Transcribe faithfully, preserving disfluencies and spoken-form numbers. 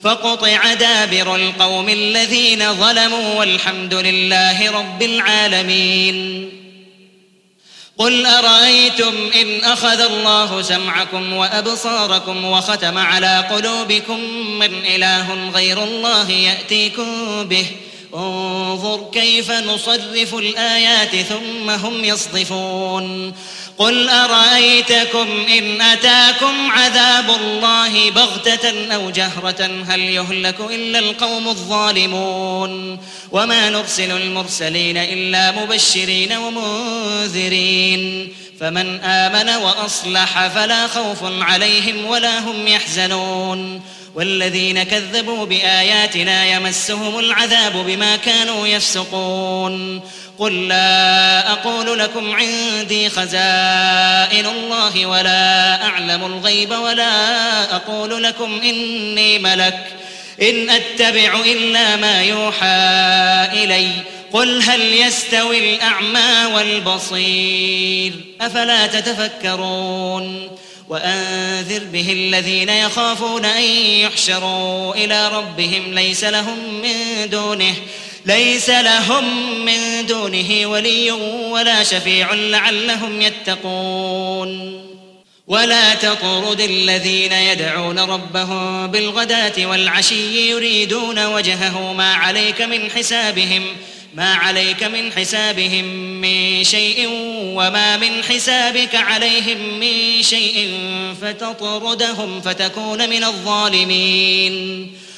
فقطع دابر القوم الذين ظلموا والحمد لله رب العالمين. قل أرأيتم إن أخذ الله سمعكم وأبصاركم وختم على قلوبكم من إله غير الله يأتيكم به انظر كيف نصرف الآيات ثم هم يصدفون. قل أرأيتكم إن أتاكم عذاب الله بغتة أو جهرة هل يهلك إلا القوم الظالمون. وما نرسل المرسلين إلا مبشرين ومنذرين فمن آمن وأصلح فلا خوف عليهم ولا هم يحزنون. والذين كذبوا بآياتنا يمسهم العذاب بما كانوا يفسقون. قل لا أقول لكم عندي خزائن الله ولا أعلم الغيب ولا أقول لكم إني ملك إن أتبع إلا ما يوحى إلي قل هل يستوي الأعمى والبصير أفلا تتفكرون. وأنذر به الذين يخافون أن يحشروا إلى ربهم ليس لهم من دونه ليس لهم من دونه ولي ولا شفيع لعلهم يتقون. ولا تطرد الذين يدعون ربهم بالغداة والعشي يريدون وجهه ما عليك من حسابهم ما عليك من حسابهم من شيء وما من حسابك عليهم من شيء فتطردهم فتكون من الظالمين.